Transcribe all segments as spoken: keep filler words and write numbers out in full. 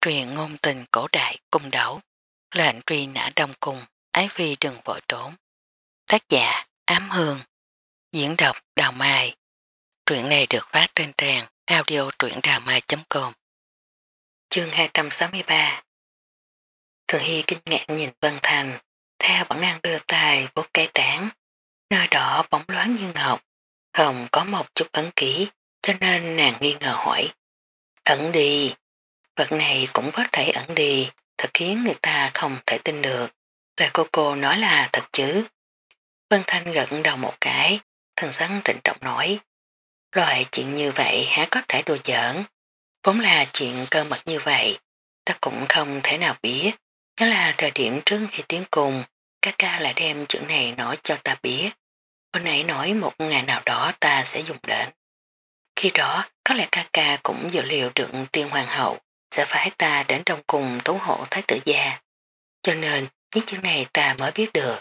Truyền ngôn tình cổ đại cung đấu, lệnh truy nã đông cung, ái phi đừng vội trốn. Tác giả Ám Hương, diễn đọc Đào Mai. Truyện này được phát trên trang audio truyệnđàmai chấm com. Chương hai trăm sáu mươi ba. Thường Hy kinh ngạc nhìn Vân Thành, theo bản năng đưa tay vuốt cái trán, nơi đỏ bóng loáng như ngọc, không có một chút ấn ký, cho nên nàng nghi ngờ hỏi. Ẩn đi, vật này cũng có thể ẩn đi, thật khiến người ta không thể tin được. Lời cô cô nói là thật chứ. Vân Thanh gật đầu một cái, thần sắc trịnh trọng nói. Loại chuyện như vậy há có thể đùa giỡn. Vốn là chuyện cơ mật như vậy, ta cũng không thể nào biết. Đó là thời điểm trước khi tiến cùng, ca ca lại đem chuyện này nói cho ta biết. Hôm nãy nói một ngày nào đó ta sẽ dùng đến. Khi đó, có lẽ ca ca cũng dự liệu được tiên hoàng hậu sẽ phái ta đến đông cùng tú hộ thái tử gia. Cho nên, những chuyện này ta mới biết được.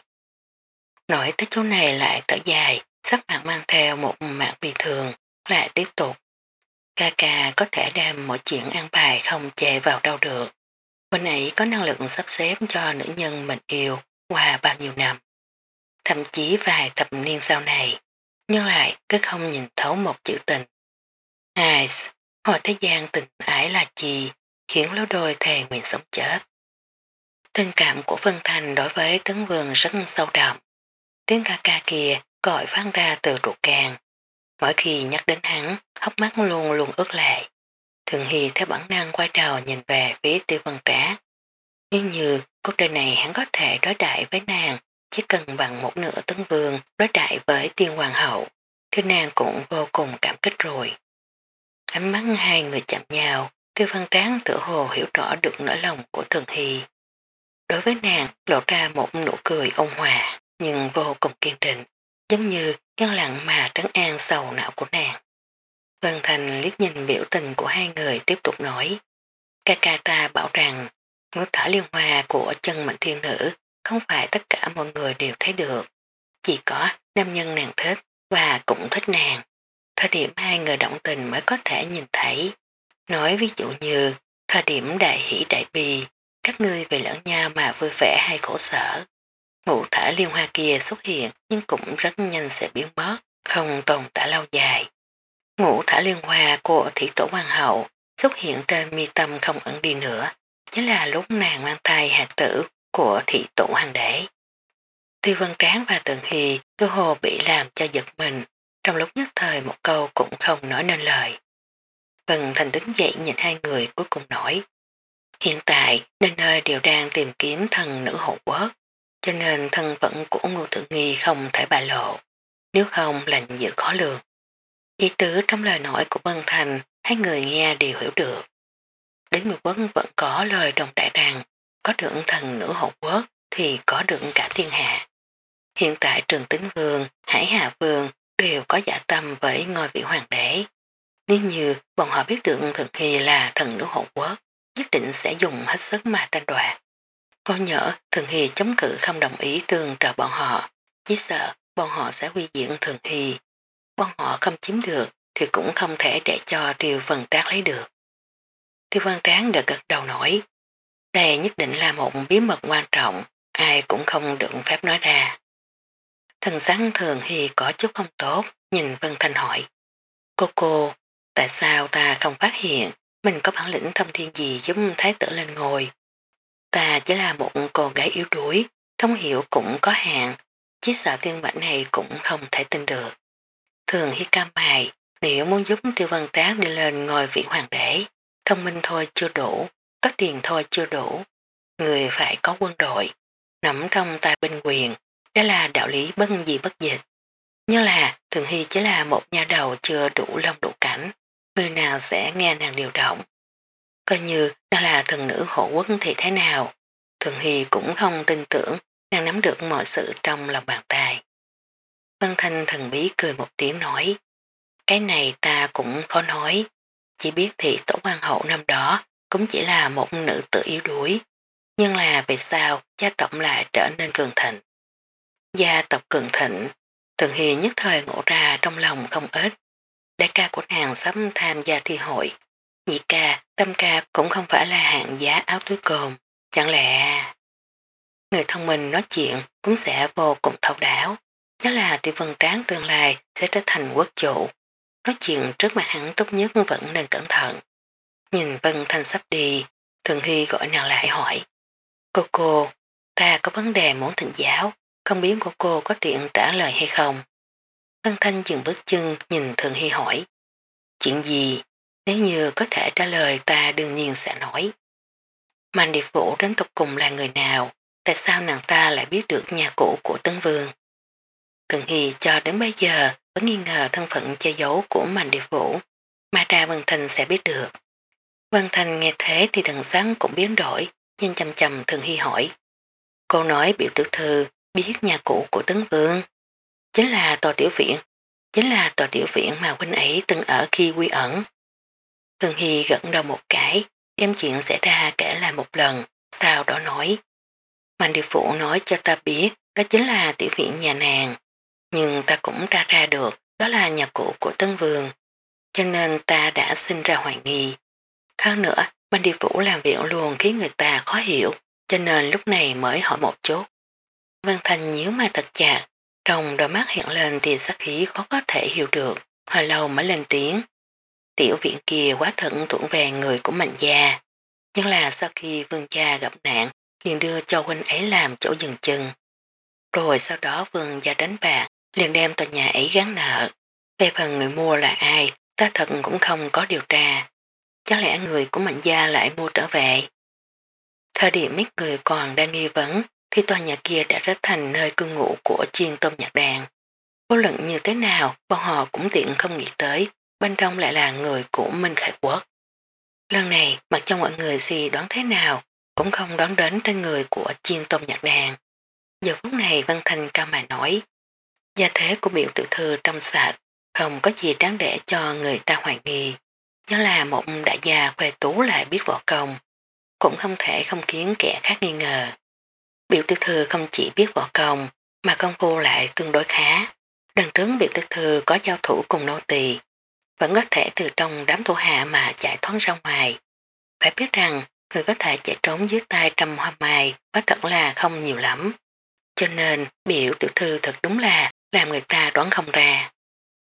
Nói tới chỗ này lại thở dài, sắc mặt mang theo một mạng bình thường, lại tiếp tục. Ca ca có thể đem mọi chuyện an bài không chê vào đâu được. Bên ấy có năng lực sắp xếp cho nữ nhân mình yêu qua bao nhiêu năm. Thậm chí vài thập niên sau này, nhưng lại cứ không nhìn thấu một chữ tình. Ai, hồi thế gian tình ái là gì, khiến lối đôi thề nguyện sống chết. Tình cảm của Vân Thành đối với Tấn Vương rất sâu đậm. Tiếng ca ca kia gọi phát ra từ ruột càng. Mỗi khi nhắc đến hắn, hốc mắt luôn luôn ướt lệ. Thường Hy theo bản năng quay đầu nhìn về phía Tiêu Vân Trá. Nếu như cuộc đời này hắn có thể đối đại với nàng, chỉ cần bằng một nửa Tấn Vương đối đại với Tiên Hoàng hậu, thì nàng cũng vô cùng cảm kích rồi. Ánh mắt hai người chạm nhau, Tiêu Văn Tráng tự hồ hiểu rõ được nỗi lòng của Thường Hy. Đối với nàng lộ ra một nụ cười ôn hòa, nhưng vô cùng kiên định, giống như yên lặng mà trấn an sầu não của nàng. Vân Thành liếc nhìn biểu tình của hai người tiếp tục nói. Ca ca ta bảo rằng ngũ thả liên hoa của chân mệnh thiên nữ không phải tất cả mọi người đều thấy được. Chỉ có nam nhân nàng thích và cũng thích nàng. Thời điểm hai người động tình mới có thể nhìn thấy. Nói ví dụ như thời điểm đại hỷ đại bi, các ngươi về lẫn nhau mà vui vẻ hay khổ sở. Ngũ thả liên hoa kia xuất hiện nhưng cũng rất nhanh sẽ biến mất, không tồn tại lâu dài. Ngũ thả liên hoa của thị tổ hoàng hậu xuất hiện trên mi tâm không ẩn đi nữa, chính là lúc nàng mang thai hạt tử của thị tổ hoàng đế. Tiêu Vân Tráng và Tường Hy cơ hồ bị làm cho giật mình, trong lúc nhất thời một câu cũng không nói nên lời. Vân Thành đứng dậy nhìn hai người cuối cùng nói. Hiện tại nơi nơi đều đang tìm kiếm thần nữ hộ quốc, cho nên thân phận của Ngô Thượng Nghi không thể bại lộ, nếu không lành dự khó lường. Ý tứ trong lời nói của Vân Thành hai người nghe đều hiểu được. Đến Nguyệt Quốc vẫn có lời đồng đại rằng có được thần nữ hộ quốc thì có được cả thiên hạ. Hiện tại Trường Tính Vương, Hải Hà Vương đều có dạ tâm với ngôi vị hoàng đế. Nếu như bọn họ biết được Thường Hy là thần nữ hộ quốc, nhất định sẽ dùng hết sức mà tranh đoạt. Có nhỡ Thường Hy chống cự không đồng ý tương trợ bọn họ, chỉ sợ bọn họ sẽ quy diện Thường Hy. Bọn họ không chiếm được thì cũng không thể để cho Tiêu Vân Trác lấy được. Tiêu Vân Trác gật gật đầu nói, đây nhất định là một bí mật quan trọng, ai cũng không được phép nói ra. Thần sắc Thường Hy có chút không tốt, nhìn Vân Thanh hỏi, cô cô, tại sao ta không phát hiện mình có bản lĩnh thông thiên gì giúp thái tử lên ngôi? Ta chỉ là một cô gái yếu đuối, thông hiểu cũng có hạn, chỉ sợ tiên mệnh này cũng không thể tin được. Thường Hy cam mài, nếu muốn giúp Tiêu Văn Trác đi lên ngôi vị hoàng đế, thông minh thôi chưa đủ, có tiền thôi chưa đủ, người phải có quân đội, nắm trong tay binh quyền, đó là đạo lý bất gì bất dịch. Như là Thường Hy chỉ là một nhà đầu chưa đủ lông đủ cảnh, người nào sẽ nghe nàng điều động. Coi như nàng là thần nữ hộ quốc thì thế nào, Thường Hy cũng không tin tưởng nàng nắm được mọi sự trong lòng bàn tay. Vân Thanh thần bí cười một tiếng nói, cái này ta cũng khó nói, chỉ biết thị tổ hoàng hậu năm đó cũng chỉ là một nữ tử yếu đuối, nhưng là về sau gia tộc lại trở nên cường thịnh. Gia tộc cường thịnh, Thường Hy nhất thời ngộ ra trong lòng không ít. Đại ca của nàng sắp tham gia thi hội, Nhị ca, Tâm ca cũng không phải là hạng giá áo túi cồn. Chẳng lẽ người thông minh nói chuyện cũng sẽ vô cùng thấu đáo. Chắc là Tiêu Vân Tráng tương lai sẽ trở thành quốc chủ. Nói chuyện trước mặt hắn tốt nhất vẫn nên cẩn thận. Nhìn Vân Thanh sắp đi, Thường Hy gọi nàng lại hỏi. Cô cô, ta có vấn đề muốn thỉnh giáo, không biết cô cô có tiện trả lời hay không? Vân Thanh dừng bước chân nhìn Thường Hy hỏi. Chuyện gì? Nếu như có thể trả lời ta đương nhiên sẽ nói. Mạnh Điệp Vũ đến tục cùng là người nào? Tại sao nàng ta lại biết được nhà cũ của Tấn Vương? Thường Hy cho đến bây giờ vẫn nghi ngờ thân phận che giấu của Mạnh Điệp Vũ, mà ra Vân Thanh sẽ biết được. Vân Thanh nghe thế thì thần sắc cũng biến đổi, nhưng chầm chầm Thường Hy hỏi. Cô nói biểu tiểu thư biết nhà cũ của Tấn Vương. Chính là tòa tiểu viện, chính là tòa tiểu viện mà huynh ấy từng ở khi quy ẩn. Thường Hy gật đầu một cái, đem chuyện xảy ra kể lại một lần, sau đó nói. Mạnh Điệp Phụ nói cho ta biết đó chính là tiểu viện nhà nàng, nhưng ta cũng ra ra được đó là nhà cũ của Tân Vương, cho nên ta đã sinh ra hoài nghi. Hơn nữa, Mạnh Điệp Phụ làm việc luôn khiến người ta khó hiểu, cho nên lúc này mới hỏi một chút. Văn Thành nhíu mày thật chặt, trong đôi mắt hiện lên thì sắc khí khó có thể hiểu được, hồi lâu mới lên tiếng. Tiểu viện kia quá thận thuận về người của Mạnh gia, nhưng là sau khi vương gia gặp nạn liền đưa cho huynh ấy làm chỗ dừng chân. Rồi sau đó vương gia đánh bạc liền đem tòa nhà ấy gắn nợ. Về phần người mua là ai, ta thật cũng không có điều tra. Chắc lẽ người của Mạnh gia lại mua trở về. Thời điểm mấy người còn đang nghi vấn thì tòa nhà kia đã trở thành nơi cư ngụ của chuyên tôm nhạc đàn. Vô luận như thế nào, bọn họ cũng tiện không nghĩ tới bên trong lại là người của Minh Khải Quốc. Lần này, mặc cho mọi người suy đoán thế nào, cũng không đoán đến trên người của chiên tôm nhạc đàn. Giờ phút này Văn Thanh cao mày nói, gia thế của biểu tiểu thư trong sạch, không có gì đáng để cho người ta hoài nghi. Nhớ là một đại gia khoe tú lại biết võ công, cũng không thể không khiến kẻ khác nghi ngờ. Biểu tiểu thư không chỉ biết võ công, mà công phu lại tương đối khá. Đằng trước biểu tiểu thư có giao thủ cùng nô tỳ, vẫn có thể từ trong đám thủ hạ mà chạy thoát ra ngoài. Phải biết rằng, người có thể chạy trốn dưới tay trăm hoa mai quá thật là không nhiều lắm. Cho nên, biểu tiểu thư thật đúng là làm người ta đoán không ra.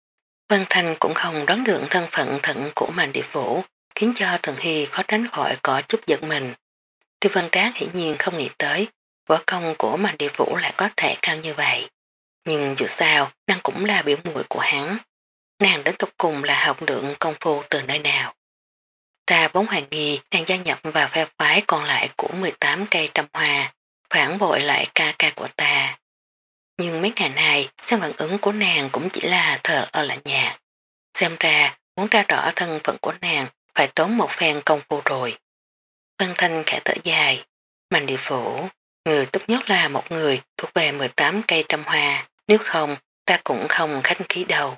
Vân Thanh cũng không đoán được thân phận thận của Mạnh Địa Phủ, khiến cho Thần Hy khó tránh khỏi có chút giật mình. Tiêu Văn Trác hiển nhiên không nghĩ tới, võ công của Mạnh Địa Phủ lại có thể cao như vậy. Nhưng dù sao, nàng cũng là biểu muội của hắn. Nàng đến tục cùng là học lượng công phu từ nơi nào. Ta vốn hoài nghi đang gia nhập vào phe phái còn lại của mười tám cây trăm hoa, phản bội lại ca ca của ta. Nhưng mấy ngày này, xem phản ứng của nàng cũng chỉ là thờ ở lại nhà. Xem ra, muốn ra rõ thân phận của nàng, phải tốn một phen công phu rồi. Vân Thanh khẽ thở dài, Mạnh Địa Phủ, người tốt nhất là một người thuộc về mười tám cây trăm hoa, nếu không, ta cũng không khách khí đâu.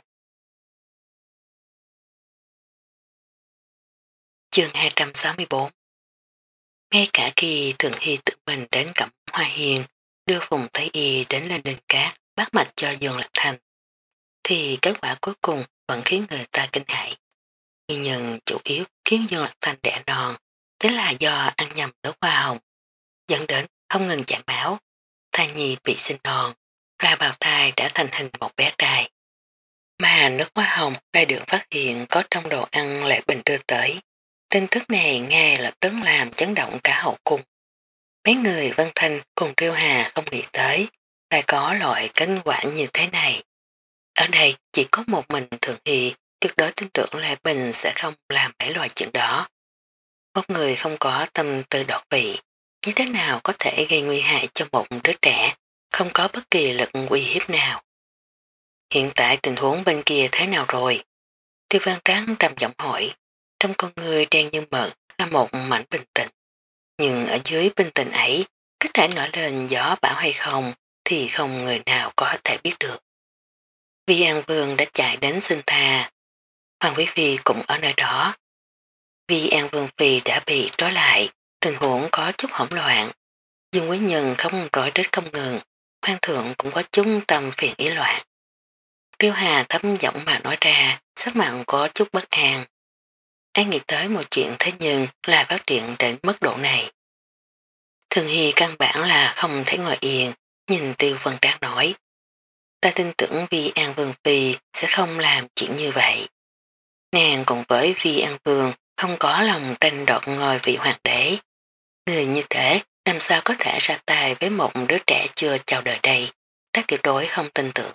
Chương hai trăm sáu mươi bốn. Ngay cả khi Thường Hy tự mình đến Cẩm Hoa Hiền, đưa Phùng Thái Y đến lên đền cát, bắt mạch cho Dương Lạc Thành, thì kết quả cuối cùng vẫn khiến người ta kinh hãi. Nguyên nhân chủ yếu khiến Dương Lạc Thành đẻ non chính là do ăn nhầm nước hoa hồng, dẫn đến không ngừng chảy máu, thai nhi bị sinh non, là bào thai đã thành hình một bé trai. Mà nước hoa hồng lại được phát hiện có trong đồ ăn Lệ Bình đưa tới. Tin tức này ngay lập tức làm chấn động cả hậu cung. Mấy người Vân Thanh cùng Triêu Hà không nghĩ tới lại có loại kết quả như thế này. Ở đây chỉ có một mình Thường Hy tuyệt đối tin tưởng Lệ Bình sẽ không làm mấy loại chuyện đó. Một người không có tâm tư đột vị, như thế nào có thể gây nguy hại cho một đứa trẻ, không có bất kỳ lực uy hiếp nào. Hiện tại tình huống bên kia thế nào rồi? Tiêu Văn Tráng trầm giọng hỏi, trong con người đen như mực là một mảnh bình tĩnh. Nhưng ở dưới bình tĩnh ấy, có thể nổi lên gió bão hay không thì không người nào có thể biết được. Vi An Vương đã chạy đến xin tha, Hoàng Quý Phi cũng ở nơi đó. Vi An Vương Phi đã bị trói lại, tình huống có chút hỗn loạn. Dương Quý Nhân không rối rít không ngừng, Hoàng thượng cũng có chút tâm phiền ý loạn. Triêu Hà thấm giọng mà nói ra, sắc mặn có chút bất an. ai nghĩ tới một chuyện thế nhưng là phát triển đến mức độ này. Thường Hy căn bản là không thể ngồi yên, nhìn Tiêu Vân Trác nói. Ta tin tưởng Vi An Vương Phi sẽ không làm chuyện như vậy. Nàng cùng với Vi An Vương không có lòng tranh đoạt ngôi vị hoàng đế. Người như thế làm sao có thể ra tay với một đứa trẻ chưa chào đời đây, ta tuyệt đối không tin tưởng.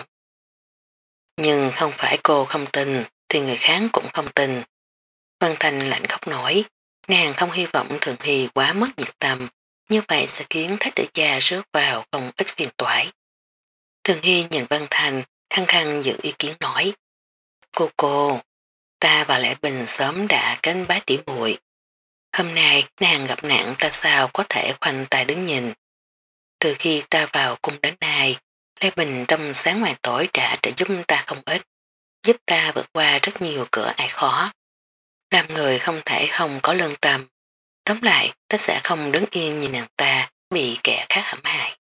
Nhưng không phải cô không tin, thì người khác cũng không tin. Vân Thành lạnh khóc nổi, nàng không hy vọng Thường Hy quá mất nhiệt tâm, như vậy sẽ khiến Thái tử gia rớt vào không ít phiền toái. Thường Hy nhìn Vân Thành, khăng khăng giữ ý kiến nói. Cô cô, ta và Lệ Bình sớm đã cánh bái tỉ muội. Hôm nay nàng gặp nạn ta sao có thể khoanh tay đứng nhìn. Từ khi ta vào cung đến nay, Lê Bình trong sáng ngoài tối đã trợ giúp ta không ít, giúp ta vượt qua rất nhiều cửa ải khó. Làm người không thể không có lương tâm. Tóm lại, ta sẽ không đứng yên nhìn nàng ta bị kẻ khác hãm hại.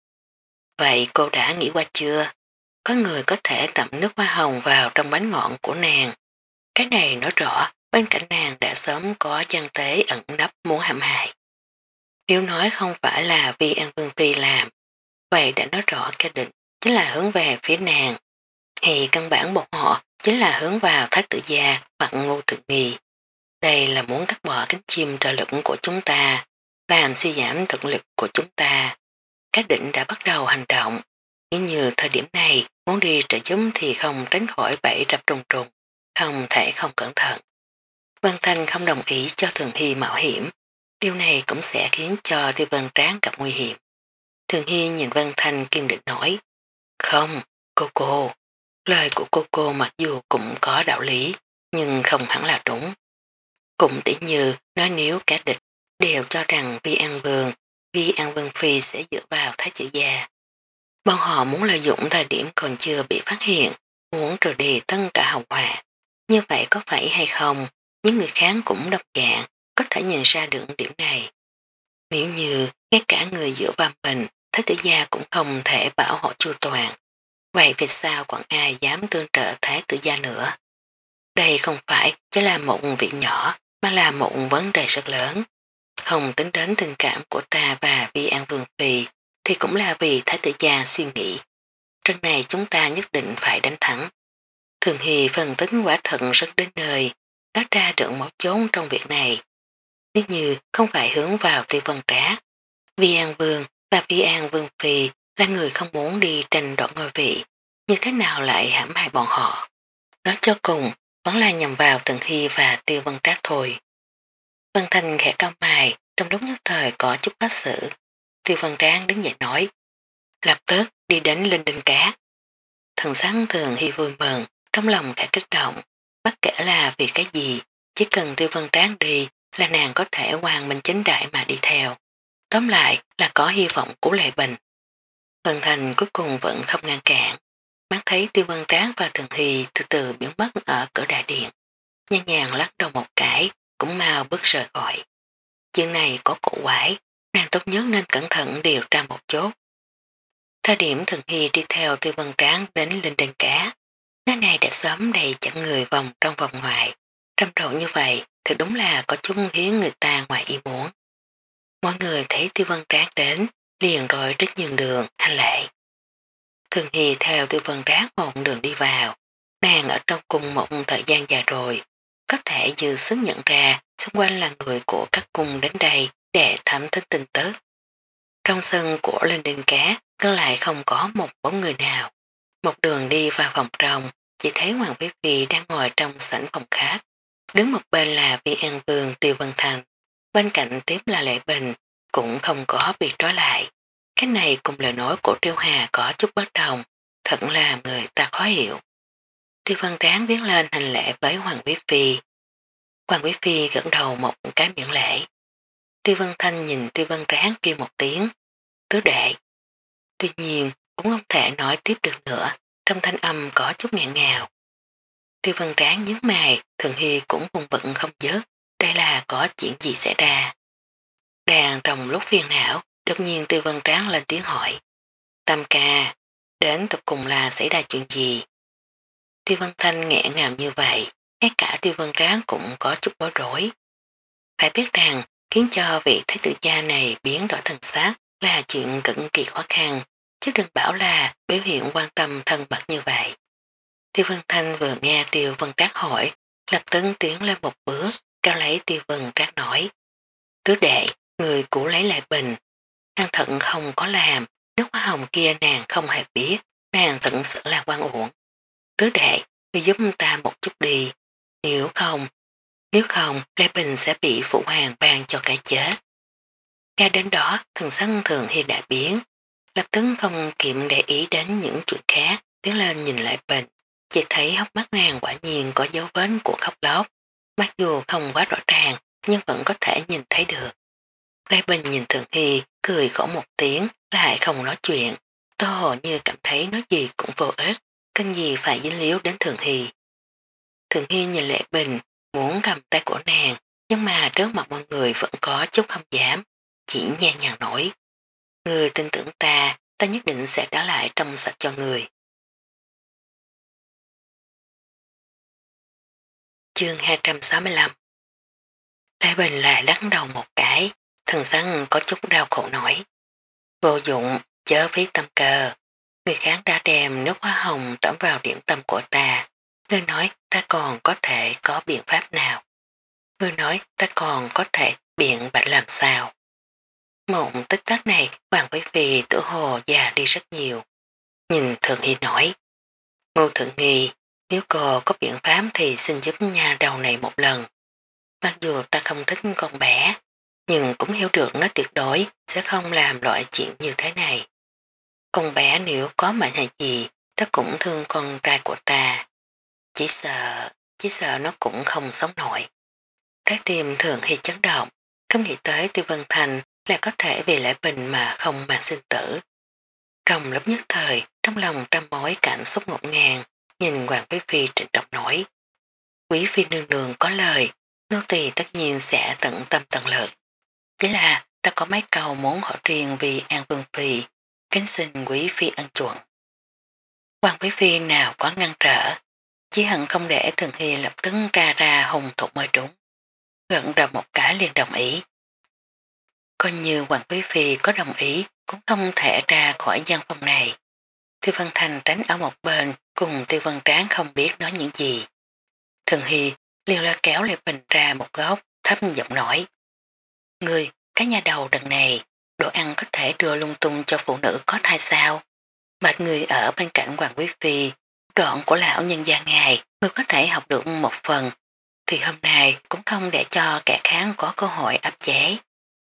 Vậy cô đã nghĩ qua chưa? Có người có thể tẩm nước hoa hồng vào trong bánh ngọt của nàng. Cái này nói rõ bên cạnh nàng đã sớm có gian tế ẩn nấp muốn hãm hại. Nếu nói không phải là vì An Vương Phi làm, vậy đã nói rõ cái định chính là hướng về phía nàng. Thì căn bản bọn họ chính là hướng vào Thái tử gia hoặc Ngô Tự Nghi. Đây là muốn cắt bỏ cánh chim trợ lực của chúng ta, làm suy giảm thực lực của chúng ta. Các định đã bắt đầu hành động. Nếu như thời điểm này muốn đi trợ giúp thì không tránh khỏi bẫy rập trùng trùng, không thể không cẩn thận. Vân Thanh không đồng ý cho Thường Hy mạo hiểm. Điều này cũng sẽ khiến cho Tiêu Vân Tráng gặp nguy hiểm. Thường Hy nhìn Vân Thanh kiên định nói. Không, cô cô. Lời của cô cô mặc dù cũng có đạo lý, nhưng không hẳn là đúng. Cũng tỉ như nói nếu cả địch đều cho rằng Vi An Vương, Vi An Vương Phi sẽ dựa vào Thái tử gia. Bọn họ muốn lợi dụng thời điểm còn chưa bị phát hiện, muốn trừ đi tất cả hậu quả. Như vậy có phải hay không, những người khác cũng độc dạng, có thể nhìn ra được điểm này. Nếu như ngay cả người dựa vào mình, Thái tử gia cũng không thể bảo hộ chu toàn. Vậy vì sao còn ai dám tương trợ Thái tử gia nữa? Đây không phải chỉ là một việc nhỏ, mà là một vấn đề rất lớn. Không tính đến tình cảm của ta và Vi An Vương Phi, thì cũng là vì Thái tử gia suy nghĩ. Trận này chúng ta nhất định phải đánh thắng. Thường Hy phân tính quả thật rất đến nơi, nó ra được mấu chốt trong việc này. Nếu như không phải hướng vào Tiêu Vân Trá, Vi An Vương và Vi An Vương Phi là người không muốn đi tranh đoạt ngôi vị, như thế nào lại hãm hại bọn họ. Nói cho cùng, vẫn là nhằm vào Thường Hy và Tiêu Vân Trác thôi. Vân Thanh khẽ cao mày, trong lúc nhất thời có chút khó xử. Tiêu Vân Trác đứng dậy nói, lập tức đi đến Linh Đinh Cá. Thần sáng Thường Hy vui mừng, trong lòng khẽ kích động, bất kể là vì cái gì, chỉ cần Tiêu Vân Trác đi là nàng có thể hoàn minh chính đại mà đi theo. Tóm lại là có hy vọng của Lệ Bình. Vân Thành cuối cùng vẫn không ngăn cản. Mắt thấy Tiêu Vân Trác và Thường Hy từ từ biến mất ở cửa đại điện. Nhàn nhàng lắc đầu một cái, cũng mau bước rời khỏi. Chuyện này có cổ quái, nàng tốt nhất nên cẩn thận điều tra một chút. Thời điểm Thường Hy đi theo Tiêu Vân Trác đến Linh Đền Cá, nơi này đã sớm đầy chặn người vòng trong vòng ngoài. Trầm trộn như vậy thì đúng là có chút khiến người ta ngoài ý muốn. Mọi người thấy Tiêu Vân Trác đến, liền rồi rất nhiều đường, hành lệ. Thường Hy theo Tiêu Vân Trác một đường đi vào, nàng ở trong cung một thời gian dài rồi, có thể dư sức nhận ra xung quanh là người của các cung đến đây để thẩm thính tin tức. Trong sân của Linh Đinh Cá cơ lại không có một bóng người nào. Một đường đi vào phòng trong, chỉ thấy Hoàng Quý Phi đang ngồi trong sảnh phòng khách. Đứng một bên là Vi An Vương Tiêu Vân Thành, bên cạnh tiếp là Lệ Bình, cũng không có bị trói lại. Cái này cùng lời nói của Triêu Hà có chút bất đồng, thật là người ta khó hiểu. Tiêu Văn Tráng tiến lên hành lễ với Hoàng Quý Phi. Hoàng Quý Phi gật đầu một cái miệng lễ. Tiêu Văn Thanh nhìn Tiêu Văn Tráng kêu một tiếng, tứ đệ. Tuy nhiên, cũng không thể nói tiếp được nữa, trong thanh âm có chút ngẹn ngào. Tiêu Văn Tráng nhớ mày, Thường Hy cũng vùng vận không dớt, đây là có chuyện gì xảy ra. Đàn trong lúc phiền não, đột nhiên Tiêu Văn Tráng lên tiếng hỏi. Tam ca, đến tục cùng là xảy ra chuyện gì? Tiêu Văn Thanh nghẹn ngào như vậy, ngay cả Tiêu Vân Tráng cũng có chút bối rối. Phải biết rằng, khiến cho vị thái tử gia này biến đổi thần sắc là chuyện cực kỳ khó khăn, chứ đừng bảo là biểu hiện quan tâm thân mật như vậy. Tiêu Vân Thanh vừa nghe Tiêu Vân Trác hỏi, lập tức tiến lên một bước, cao lấy Tiêu Vân Trác nói. Tứ đệ, người cũ lấy lại bình, nàng thận không có làm, nước hoa hồng kia nàng không hề biết, nàng tận sự là quan uổng. Tứ đệ, người giúp ta một chút đi, nếu không, nếu không, Lê Bình sẽ bị phụ hoàng ban cho cái chết. Nghe đến đó, thần sắc thường hi đã biến, lập tức không kiệm để ý đến những chuyện khác, tiến lên nhìn lại Bình, chỉ thấy hốc mắt nàng quả nhiên có dấu vết của khóc lóc, mặc dù không quá rõ ràng, nhưng vẫn có thể nhìn thấy được. Lê Bình nhìn Thường Hy, cười khổ một tiếng, lại không nói chuyện, tô hồ như cảm thấy nói gì cũng vô ích, cần gì phải dính líu đến Thường Hy. Thường Hy nhìn Lệ Bình, muốn cầm tay của nàng, nhưng mà trước mặt mọi người vẫn có chút không dám, chỉ nhàn nhàn nổi. Người tin tưởng ta, ta nhất định sẽ trả lại trong sạch cho người. Chương hai trăm sáu mươi lăm. Lê Bình lại lắc đầu một cái, thần sắc có chút đau khổ nổi. Vô dụng, chớ phí tâm cơ. Người khác đã đem nước hoa hồng tẩm vào điểm tâm của ta. Ngươi nói ta còn có thể có biện pháp nào? Ngươi nói ta còn có thể biện bạch làm sao? Một tích tắc này Hoàng Quý Phi tự hồ già đi rất nhiều. Nhìn Thượng Hy nói. Ngô Thượng Nghi, nếu cô có biện pháp thì xin giúp nhà đầu này một lần. Mặc dù ta không thích con bé, nhưng cũng hiểu được nó tuyệt đối sẽ không làm loại chuyện như thế này. Con bé nếu có mệnh hệ gì, ta cũng thương con trai của ta. Chỉ sợ, chỉ sợ nó cũng không sống nổi. Trái tim Thường Hy chấn động, không nghĩ tới Tiêu Vân Thành là có thể vì lẽ bình mà không mang sinh tử. Trong lúc nhất thời, trong lòng trăm mối cảm xúc ngột ngàn, nhìn Hoàng Quý Phi trịnh trọng nổi. Quý Phi nương nương có lời, nô tỳ tất nhiên sẽ tận tâm tận lực. Chỉ là ta có mấy câu muốn hỏi riêng vì An Vương Phi, kính xin Quý Phi ân chuộng. Hoàng Quý Phi nào có ngăn trở, chỉ hận không để Thường Hy lập tức ra ra hùng thục mới đúng. Gận đầu một cái liền đồng ý. Coi như Hoàng Quý Phi có đồng ý cũng không thể ra khỏi gian phòng này. Tiêu Văn Thành tránh ở một bên cùng Tiêu Văn Tráng không biết nói những gì. Thường Hy liền lo kéo Lê Bình ra một góc thấp giọng nói. Ngươi, cái nhà đầu đằng này, đồ ăn có thể đưa lung tung cho phụ nữ có thai sao? Bạch người ở bên cạnh Hoàng Quý Phi, đoạn của lão nhân gia ngài, ngươi có thể học được một phần, thì hôm nay cũng không để cho kẻ khác có cơ hội áp chế.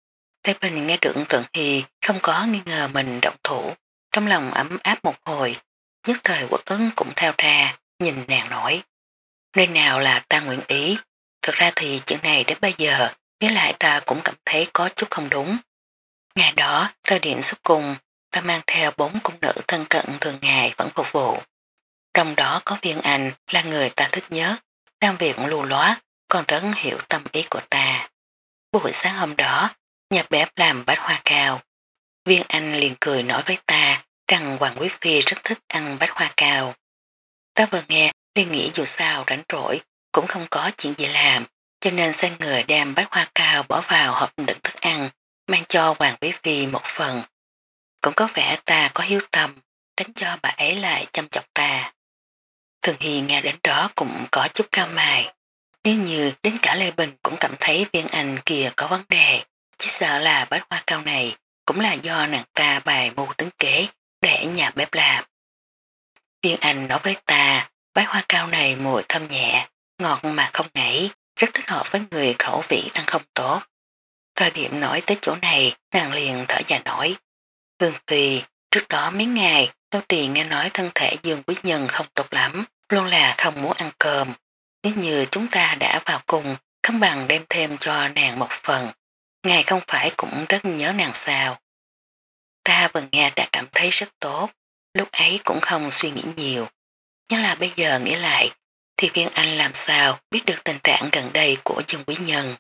Lê Bình nghe được Thượng Hy không có nghi ngờ mình động thủ, trong lòng ấm áp một hồi, nhất thời quật ứng cũng theo ra, nhìn nàng nổi. Nơi nào là ta nguyện ý, thực ra thì chuyện này đến bây giờ, nghĩ lại ta cũng cảm thấy có chút không đúng. Ngày đó, thời điểm xuất cung, ta mang theo bốn cung nữ thân cận thường ngày vẫn phục vụ. Trong đó có Viên Anh là người ta thích nhớ, đang việc lưu loát, còn rất hiểu tâm ý của ta. Buổi sáng hôm đó, nhà bếp làm bát hoa cao. Viên Anh liền cười nói với ta rằng Hoàng Quý Phi rất thích ăn bát hoa cao. Ta vừa nghe liền nghĩ dù sao rảnh rỗi cũng không có chuyện gì làm, cho nên sai người đem bát hoa cao bỏ vào hộp đựng thức ăn, mang cho Hoàng Quý Phi một phần. Cũng có vẻ ta có hiếu tâm, tránh cho bà ấy lại chăm chọc ta. Thường Hy nghe đến đó cũng có chút cao mài. Nếu như đến cả Lê Bình cũng cảm thấy Viên Anh kia có vấn đề, chỉ sợ là bát hoa cao này cũng là do nàng ta bài mưu tính kế để nhà bếp làm. Viên Anh nói với ta, bát hoa cao này mùi thơm nhẹ, ngọt mà không ngấy, rất thích hợp với người khẩu vị ăn không tốt. Thời điểm nói tới chỗ này, nàng liền thở dài nổi. Vương Phi, trước đó mấy ngày, nô tỳ nghe nói thân thể Dương Quý Nhân không tốt lắm, luôn là không muốn ăn cơm. Nếu như chúng ta đã vào cùng, không bằng đem thêm cho nàng một phần. Ngài không phải cũng rất nhớ nàng sao. Ta vừa nghe đã cảm thấy rất tốt, lúc ấy cũng không suy nghĩ nhiều. Nhưng là bây giờ nghĩ lại, thì Viên Anh làm sao biết được tình trạng gần đây của Dương Quý Nhân.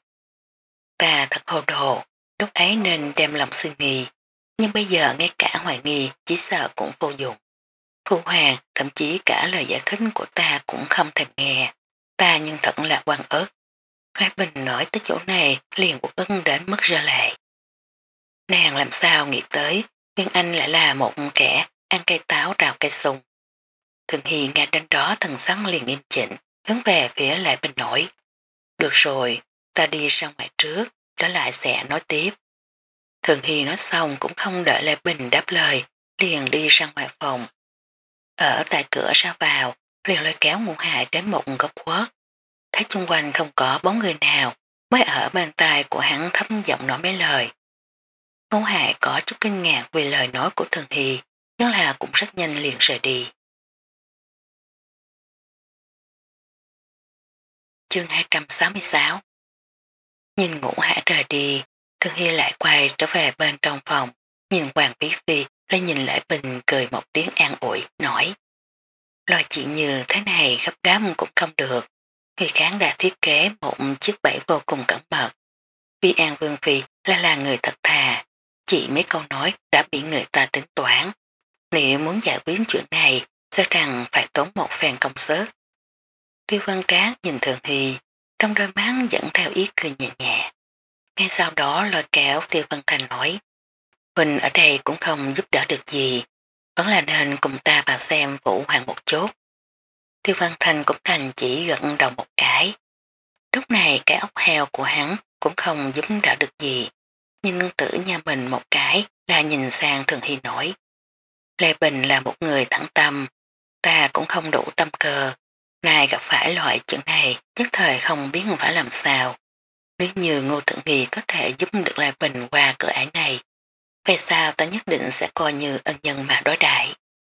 Ta thật hồ đồ, lúc ấy nên đem lòng suy nghĩ, nhưng bây giờ ngay cả hoài nghi chỉ sợ cũng vô dụng. Phu Hoàng thậm chí cả lời giải thích của ta cũng không thèm nghe. Ta nhưng thật là quan ức. Lai Bình nói tới chỗ này liền uất ức đến mức rơi lệ. Nàng làm sao nghĩ tới Nguyên Anh lại là một kẻ ăn cây táo rào cây sung. Thường Hy nghe đến đó thần sắc liền nghiêm chỉnh, hướng về phía Lại Bình nổi. Được rồi, ta đi ra ngoài trước, trở lại sẽ nói tiếp. Thường Hy nói xong cũng không đợi Lê Bình đáp lời, liền đi ra ngoài phòng. Ở tại cửa ra vào, liền lôi kéo Ngũ Hại đến một góc khuất. Thấy chung quanh không có bóng người nào, mới ở bên tai của hắn thấp giọng nói mấy lời. Ngũ Hại có chút kinh ngạc vì lời nói của Thường Hy, nhưng là cũng rất nhanh liền rời đi. Chương hai trăm sáu mươi sáu. Nhìn Ngũ Hại rời đi, Thường Hy lại quay trở về bên trong phòng, nhìn Hoàng Bí Phi lên nhìn Lại Bình cười một tiếng an ủi, nói. Loại chuyện như thế này gấp gáp cũng không được, người kháng đã thiết kế một chiếc bẫy vô cùng cẩn mật. Vi An Vương Phi là là người thật thà, chỉ mấy câu nói đã bị người ta tính toán. Nếu muốn giải quyết chuyện này, sẽ rằng phải tốn một phen công sức. Tiêu Văn Trác nhìn Thường Hy, trong đôi mắt dẫn theo ý cười nhẹ nhẹ. Ngay sau đó lôi kéo Tiêu Văn Thành nói, Huỳnh ở đây cũng không giúp đỡ được gì, vẫn là nên cùng ta vào xem Vũ Hoàng một chút. Tiêu Văn Thành cũng thành chỉ gật đầu một cái. Lúc này cái ốc heo của hắn cũng không giúp đỡ được gì, nhìn nương tử nhà mình một cái là nhìn sang Thường Hy nói. Lê Bình là một người thẳng tâm, ta cũng không đủ tâm cơ, nay gặp phải loại chuyện này nhất thời không biết phải làm sao. Nếu như Ngô Thượng Nghi có thể giúp được Lê Bình qua cửa ải này, về sao ta nhất định sẽ coi như ân nhân mà đối đại.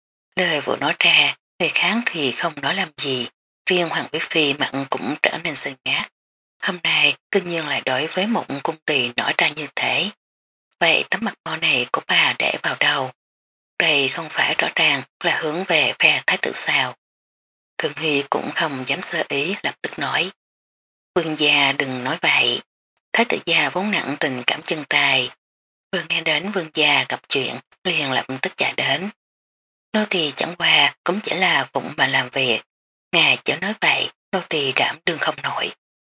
Lời vừa nói ra, người khác thì không nói làm gì, riêng Hoàng Quý Phi mặt cũng trở nên sân ngát. Hôm nay kinh nhiên lại đối với một cung tỳ nói ra như thế. Vậy tấm mặt mo này của bà để vào đâu? Đây không phải rõ ràng là hướng về phe thái tử sao. Thường Hy cũng không dám sơ ý lập tức nói. Vương gia đừng nói vậy. Thái tử gia vốn nặng tình cảm chân tài. Vừa nghe đến vương gia gặp chuyện liền lập tức chạy đến. Nô tỳ chẳng qua cũng chỉ là phụng mà làm việc. Ngài chớ nói vậy, nô tỳ đảm đương không nổi.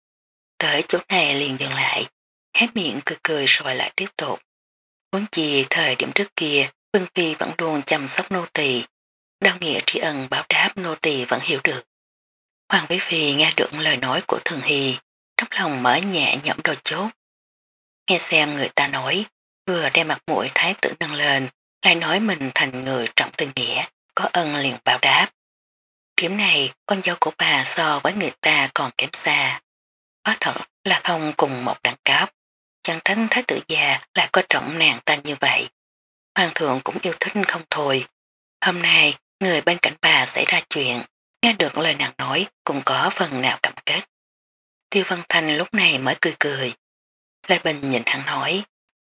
Tới chỗ này liền dừng lại, hé miệng cười cười rồi lại tiếp tục. Muốn chi thời điểm trước kia, Vương Phi vẫn luôn chăm sóc nô tỳ, đau nghĩa tri ân báo đáp nô tỳ vẫn hiểu được. Hoàng Quý Phi nghe được lời nói của Thường Hy, trong lòng mở nhẹ nhõm đôi chốt. Nghe xem người ta nói, vừa đem mặt mũi thái tử nâng lên, lại nói mình thành người trọng tình nghĩa, có ân liền báo đáp. Điểm này con dâu của bà so với người ta còn kém xa. Quá thật là không cùng một đẳng cấp, chẳng tránh thái tử già lại có trọng nàng ta như vậy. Hoàng thượng cũng yêu thích không thôi. Hôm nay, người bên cạnh bà xảy ra chuyện, nghe được lời nàng nói cũng có phần nào cảm kết. Tiêu Văn Thanh lúc này mới cười cười. Lê Bình nhìn hắn nói,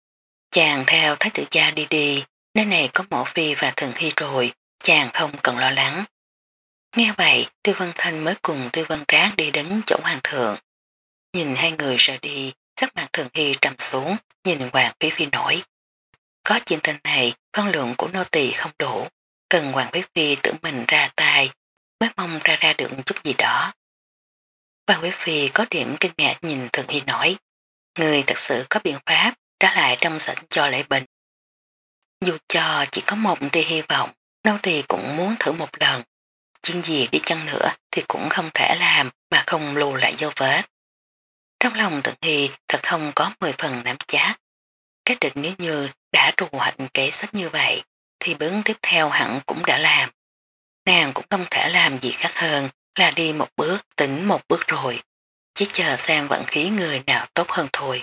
chàng theo thái tử gia đi đi, nơi này có Mộ Phi và Thường Hy rồi, chàng không cần lo lắng. Nghe vậy, Tiêu Văn Thanh mới cùng Tiêu Văn Trác đi đến chỗ hoàng thượng. Nhìn hai người rời đi, sắc mặt Thường Hy trầm xuống, nhìn Hoàng Quý Phi nổi. Có chuyện tình này, phân lượng của nô tỳ không đủ, cần Hoàng Quý Phi tự mình ra tay, mới mong ra ra được chút gì đó. Hoàng Quý Phi có điểm kinh ngạc nhìn Thường Hy nói, người thật sự có biện pháp trả lại trong sảnh cho Lễ Bình. Dù cho chỉ có một tia hy vọng, nô tỳ cũng muốn thử một lần. Chuyện gì đi chăng nữa thì cũng không thể làm mà không lưu lại dấu vết. Trong lòng Thường Hy thật không có mười phần nắm chắc. Cái định nếu như đã trù hoạch kế sách như vậy, thì bước tiếp theo hẳn cũng đã làm. Nàng cũng không thể làm gì khác hơn là đi một bước tỉnh một bước rồi. Chỉ chờ xem vận khí người nào tốt hơn thôi.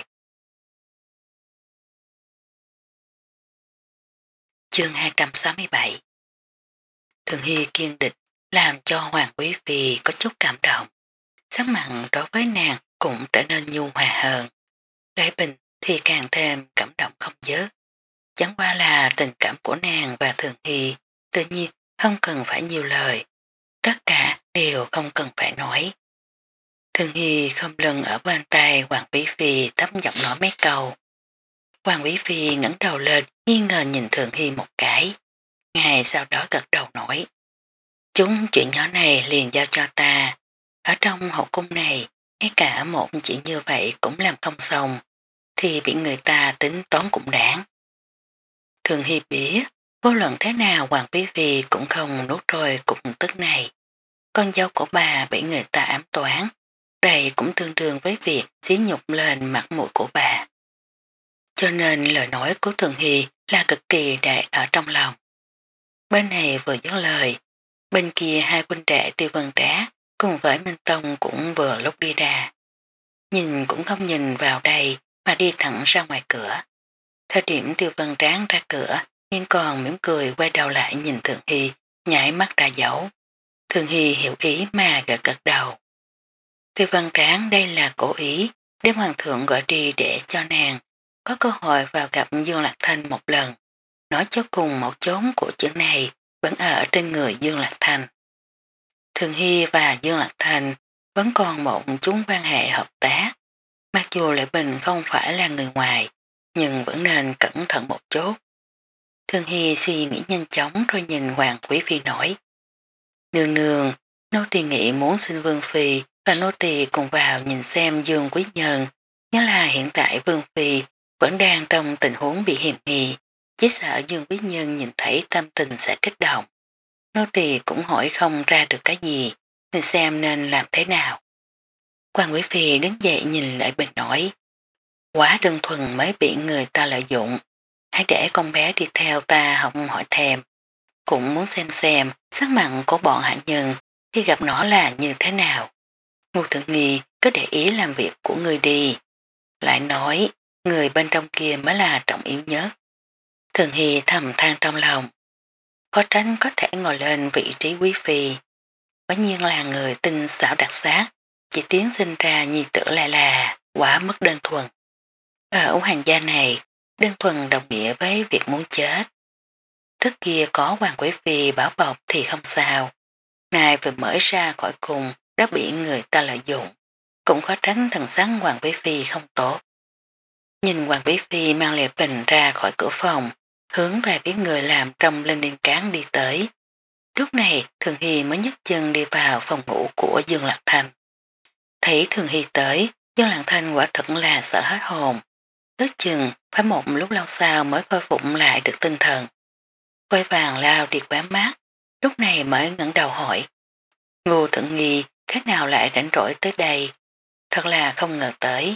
Chương hai trăm sáu mươi bảy. Thường Hy kiên định làm cho Hoàng Quý Phi có chút cảm động. Sắc mặn đối với nàng cũng trở nên nhu hòa hơn. Lễ Bình thì càng thêm cảm động không dớt. Chẳng qua là tình cảm của nàng và Thường Hy tự nhiên không cần phải nhiều lời. Tất cả đều không cần phải nói. Thường Hy không lưng ở bên tay Hoàng Quý Phi thấp giọng nói mấy câu. Hoàng Quý Phi ngẩng đầu lên nghi ngờ nhìn Thường Hy một cái. Ngài sau đó gật đầu nói. Chúng chuyện nhỏ này liền giao cho ta. ở trong hậu cung này, ngay cả một chuyện như vậy cũng làm không xong, thì bị người ta tính toán cũng đáng. Thường Hy biết, vô luận thế nào Hoàng Quý Phi cũng không nuốt trôi cục tức này. Con dâu của bà bị người ta ám toán, đây cũng tương đương với việc xí nhục lên mặt mũi của bà. Cho nên lời nói của Thường Hy là cực kỳ đại ở trong lòng. Bên này vừa dứt lời, bên kia hai huynh đệ Tiêu Vân Trá cùng với Minh Tông cũng vừa lúc đi ra. Nhìn cũng không nhìn vào đây mà đi thẳng ra ngoài cửa. Thời điểm Tiêu Vân Tráng ra cửa, nhưng còn mỉm cười quay đầu lại nhìn Thường Hy, nhảy mắt ra dấu. Thường Hy hiểu ý mà gật gật đầu. Tiêu Vân Tráng đây là cố ý, đem hoàng thượng gọi đi để cho nàng có cơ hội vào gặp Dương Lạc Thanh một lần. Nói cho cùng một chốn của chữ này vẫn ở trên người Dương Lạc Thanh. Thường Hy và Dương Lạc Thanh vẫn còn một chúng quan hệ hợp tác. Mặc dù Lệ Bình không phải là người ngoài, nhưng vẫn nên cẩn thận một chút. Thường Hy suy nghĩ nhanh chóng rồi nhìn Hoàng Quý Phi nói. Nương nương, nô tỳ nghĩ muốn xin Vương Phi và nô tỳ cùng vào nhìn xem Dương Quý Nhân, nhớ là hiện tại Vương Phi vẫn đang trong tình huống bị hiểm nghi, chỉ sợ Dương Quý Nhân nhìn thấy tâm tình sẽ kích động. Nô tỳ cũng hỏi không ra được cái gì, nên xem nên làm thế nào. Hoàng Quý Phi đứng dậy nhìn lại Bình nói. Quá đơn thuần mới bị người ta lợi dụng, hãy để con bé đi theo ta không hỏi thèm. Cũng muốn xem xem sắc mặn của bọn hạ nhân khi gặp nó là như thế nào. Ngô Thượng Nghi cứ để ý làm việc của người đi. Lại nói, người bên trong kia mới là trọng yếu nhất. Thường Hy thầm than trong lòng. Có tránh có thể ngồi lên vị trí quý phi. Quả nhiên là người tinh xảo đặc sắc, chỉ tiến sinh ra nhi tử lại là quá mất đơn thuần. Ở hoàng gia này, đơn thuần đồng nghĩa với việc muốn chết. Trước kia có Hoàng Quý Phi bảo bọc thì không sao. Này vừa mới ra khỏi cùng đã bị người ta lợi dụng. Cũng khó tránh thần sắc Hoàng Quý Phi không tốt. Nhìn Hoàng Quý Phi mang Lệ Bình ra khỏi cửa phòng, hướng về phía người làm trong lên điên cán đi tới. Lúc này Thường Hy mới nhấc chân đi vào phòng ngủ của Dương Lạc Thanh. Thấy Thường Hy tới, Dương Lạc Thanh quả thật là sợ hết hồn. Ước chừng phải một lúc lâu sau mới khôi phục lại được tinh thần. Vôi vàng lao đi quán mát, lúc này mới ngẩng đầu hỏi. Ngô Thượng Nghi thế nào lại rảnh rỗi tới đây? Thật là không ngờ tới.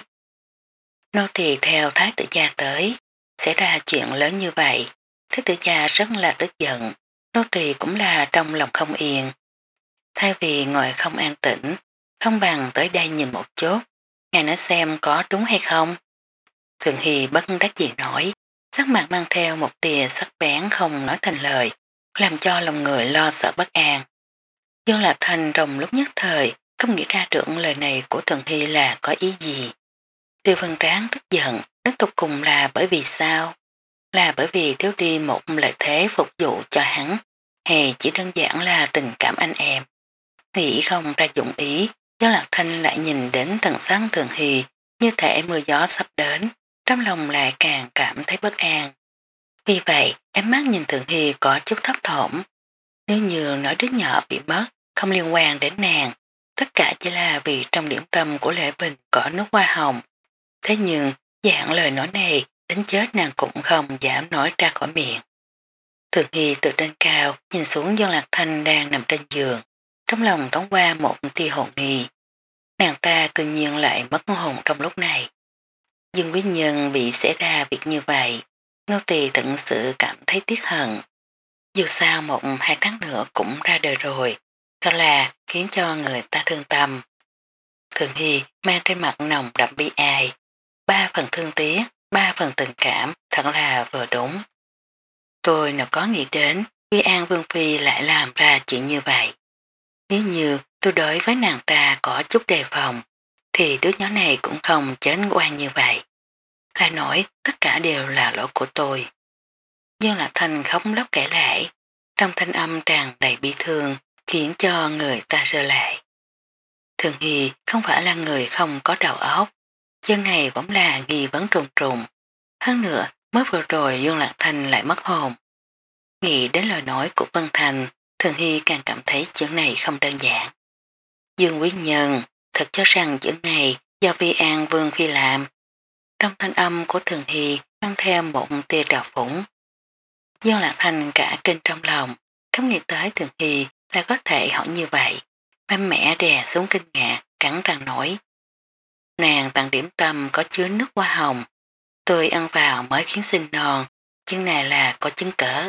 Nô tỳ theo Thái tử gia tới, xảy ra chuyện lớn như vậy. Thái tử gia rất là tức giận, nô tỳ cũng là trong lòng không yên. Thay vì ngồi không an tĩnh, không bằng tới đây nhìn một chút, ngài nói xem có đúng hay không. Thường Hy bất đắc dĩ nói, sắc mặt mang theo một tia sắc bén không nói thành lời, làm cho lòng người lo sợ bất an. Dương Lạc Thanh trong lúc nhất thời không nghĩ ra được lời này của Thường Hy là có ý gì. Tiêu Vân Tráng tức giận, đến tục cùng là bởi vì sao? Là bởi vì thiếu đi một lợi thế phục vụ cho hắn, hay chỉ đơn giản là tình cảm anh em. Nghĩ không ra dụng ý, Dương Lạc Thanh lại nhìn đến thần sáng Thường Hy như thể mưa gió sắp đến, trong lòng lại càng cảm thấy bất an. Vì vậy, em mắt nhìn Thường Hy có chút thấp thỏm. Nếu như nói đứa nhỏ bị mất, không liên quan đến nàng, tất cả chỉ là vì trong điểm tâm của Lệ Bình có nước hoa hồng. Thế nhưng, dạng lời nói này, đến chết nàng cũng không dám nói ra khỏi miệng. Thường Hy từ trên cao, nhìn xuống Dương Lạc Thanh đang nằm trên giường, trong lòng thoáng qua một tia hồn nghi. Nàng ta tự nhiên lại mất hồn trong lúc này. Dương Quý Nhân bị xảy ra việc như vậy, nô tỳ thật sự cảm thấy tiếc hận. Dù sao một hai tháng nữa cũng ra đời rồi, thật là khiến cho người ta thương tâm. Thường Hy mang trên mặt nồng đậm bi ai, ba phần thương tiếc, ba phần tình cảm, thật là vừa đúng. Tôi nào có nghĩ đến Quy An Vương Phi lại làm ra chuyện như vậy. Nếu như tôi đối với nàng ta có chút đề phòng, thì đứa nhỏ này cũng không chết oan như vậy. Lại nói tất cả đều là lỗi của tôi. Dương Lạc Thanh khóc lóc kể lại, trong thanh âm tràn đầy bi thương, khiến cho người ta rơi lại. Thường Hy không phải là người không có đầu óc, chương này vẫn là nghi vấn trùng trùng. Hơn nữa, mới vừa rồi Dương Lạc Thanh lại mất hồn. Nghĩ đến lời nói của Vân Thành, Thường Hy càng cảm thấy chuyện này không đơn giản. Dương Quý Nhân thật cho rằng chữ này do Vi An Vương Phi làm. Trong thanh âm của Thường Hy mang theo một tia trào phủng. Dương Lạc Thành cả kinh trong lòng, không nghĩ tới Thường Hy là có thể hỏi như vậy. Mạnh mẽ đè xuống kinh ngạc, cắn răng nổi. Nàng tặng điểm tâm có chứa nước hoa hồng. Tôi ăn vào mới khiến sinh non, chứng này là có chứng cỡ.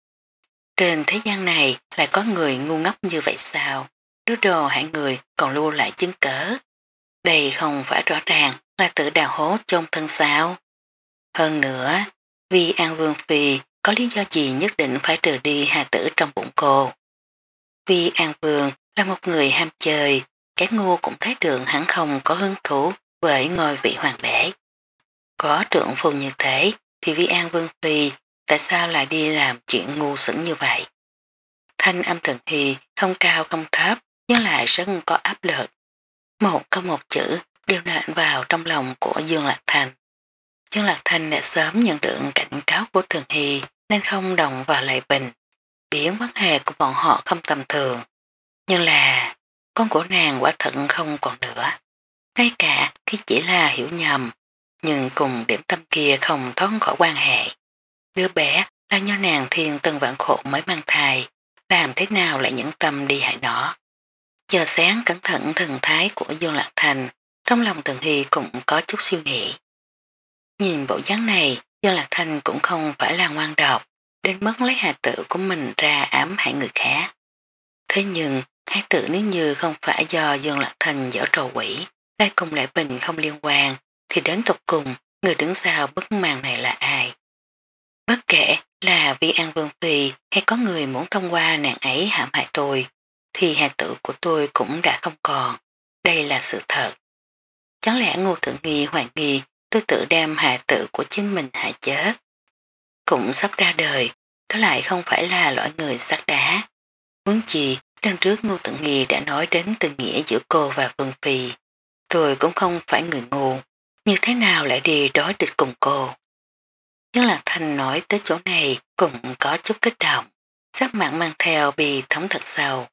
Trên thế gian này lại có người ngu ngốc như vậy sao? Đứa đồ hại người còn lưu lại chứng cỡ. Đây không phải rõ ràng là tự đào hố chôn thân sao. Hơn nữa, vì An Vương Phi có lý do gì nhất định phải trừ đi hà tử trong bụng cô. Vì An Vương là một người ham chơi, cái ngu cũng thấy được hắn không có hứng thú với ngôi vị hoàng đế. Có trưởng phu như thế thì Vi An Vương Phi tại sao lại đi làm chuyện ngu xuẩn như vậy? Thanh âm Thường Hy không cao không thấp nhưng lại rất có áp lực. Một câu một chữ đều nện vào trong lòng của Dương Lạc Thành. Dương Lạc Thành đã sớm nhận được cảnh cáo của Thường Hy nên không đồng vào lại bình. Biến vấn hề của bọn họ không tầm thường. Nhưng là con của nàng quả thận không còn nữa. Ngay cả khi chỉ là hiểu nhầm nhưng cùng điểm tâm kia không thoát khỏi quan hệ. Đứa bé là do nàng thiên tân vạn khổ mới mang thai, làm thế nào lại nhẫn tâm đi hại nó. Giờ sáng cẩn thận thần thái của Dương Lạc Thành, trong lòng Thường Hy cũng có chút suy nghĩ. Nhìn bộ dáng này, Dương Lạc Thành cũng không phải là ngoan độc, đến mất lấy hài tử của mình ra ám hại người khác. Thế nhưng, hài tử nếu như không phải do Dương Lạc Thành dở trò quỷ, lại cùng Lại Bình không liên quan, thì đến tục cùng, người đứng sau bức màn này là ai? Bất kể là Vi An Vương Phi hay có người muốn thông qua nàng ấy hãm hại tôi, thì hài tử của tôi cũng đã không còn. Đây là sự thật. Chẳng lẽ Ngô Thượng Nghi hoài nghi tôi tự đem hài tử của chính mình hại chết? Cũng sắp ra đời, tôi lại không phải là loại người sát đá. Muốn chi, lần trước Ngô Thượng Nghi đã nói đến tình nghĩa giữa cô và Vương Phi. Tôi cũng không phải người ngu, như thế nào lại đi đối địch cùng cô? Nhưng Lạc Thành nói tới chỗ này cũng có chút kích động, sắc mặt mang theo bị thống thật sâu.